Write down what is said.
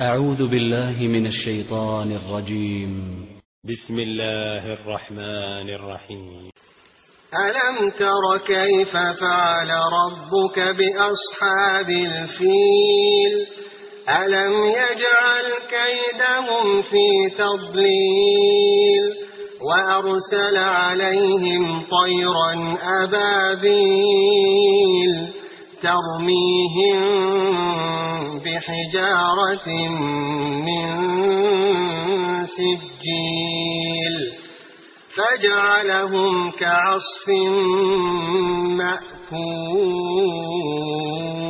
أعوذ بالله من الشيطان الرجيم. بسم الله الرحمن الرحيم. ألم تر كيف فعل ربك بأصحاب الفيل ألم يجعل كيدهم في تضليل وأرسل عليهم طيرا أبابيل ترميهم بحجارة من سجيل فجعلهم كعصف مأكول.